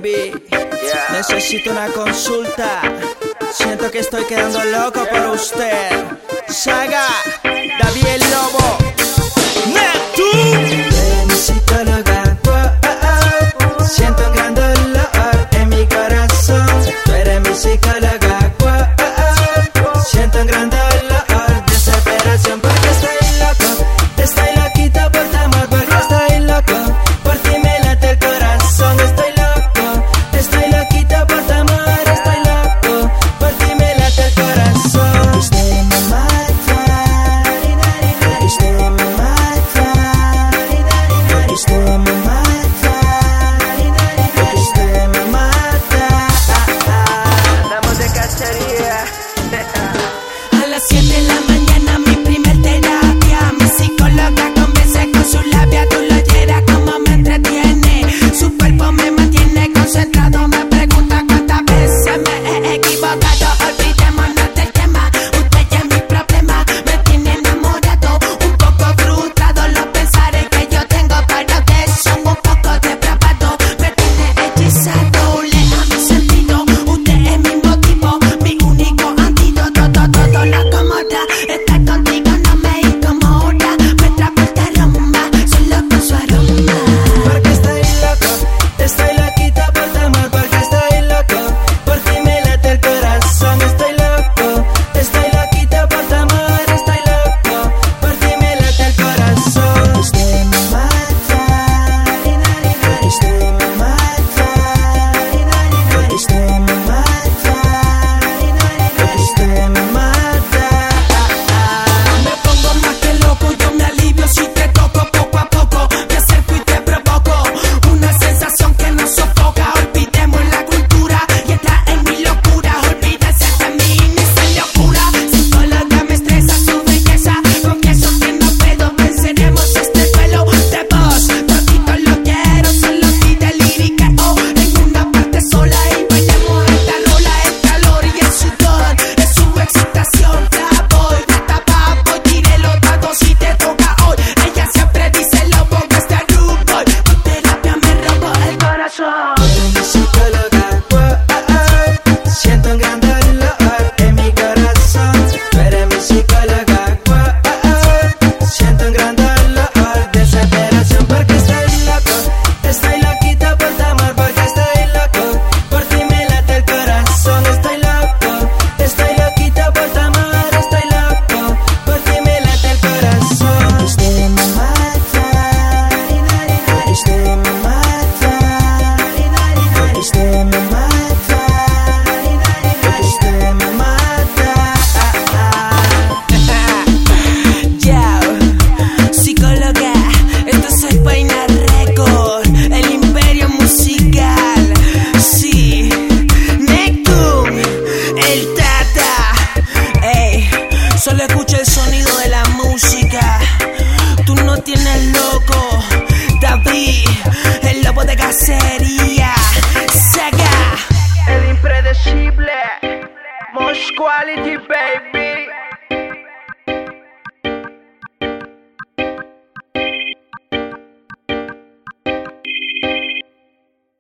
baby. Necesito una consulta. Siento que estoy quedando loco por usted. Saga, David el Lobo, Neptune. Mi psicóloga, siento un gran dolor en mi corazón. Tú eres mi psicóloga, siento un gran dolor, desesperación porque estoy loco. Estoy loquito por tu amor porque estoy loco. Por ti me late el corazón, estoy loco. Estoy loquito por tu amor, estoy loco. Por ti me late el corazón. Usted me mata, usted me mata, usted me mata, usted me mata. Andamos de cacería. A las 7 de la mañana mi primer terapia. Mi psicóloga convence con su labia. Tú lo oyeras como me entretiene. Su cuerpo me mantiene concentrado. Me pregunta cuántas veces me he equivocado. Olvidémonos del tema. Usted ya es mi problema. Me tiene enamorado, un poco frustrado. Los pensares que yo tengo para usted son un poco depravados. Me tiene hechizado, lea mi sentido. Usted es mi motivo, mi único antídoto. Todo lo acomoda. Estar contigo no me incomoda. Me transporta aroma, solo con su aroma. Porque estoy loco, estoy loquito por tu amor, porque estoy loco. Por ti me late el corazón, estoy loco. Estoy loquito por tu amor, estoy loco. Por ti me late el corazón. Usted me mata, usted me mata, usted me mata, usted me mata. Me pongo más que loco, yo me alivio si te toco poco a poco. Me acerco y te provoco una sensación que nos sofoca. Olvidemos la cultura y entra en mi locura. Olvídese de mí, ni se le ocurra. Psicóloga me estresa su belleza. Confieso que no puedo, venceremos este duelo de voz. Todito lo quiero, solo pide lírica. En una parte sola y bailemos esta rola. El calor y el sudor es su excitación. Ya voy, destapa, voy, tiré los dados si te toca hoy. Ella siempre dice lobo, que este rude boy. Tu terapia me robó el corazón. Mi psicóloga, siento un gran dolor en mi corazón. Tú eres mi psicóloga, siento un gran dolor, desesperación porque estoy loco. Estoy loquito por tu amor porque estoy loco. Por ti me late el corazón, estoy loco. Estoy loquito por tu amor, estoy loco. Por ti me late el corazón. Usted me mata, usted me mata, usted me mata, usted me mata. Yo, psicóloga, esto es Vaina Record, el imperio musical. Sí, Neptune, el Tata. Ey, solo escucha el sonido de la música. Tú no tienes loco, David, el lobo de cacería. Saga. El impredecible, Most Quality Baby.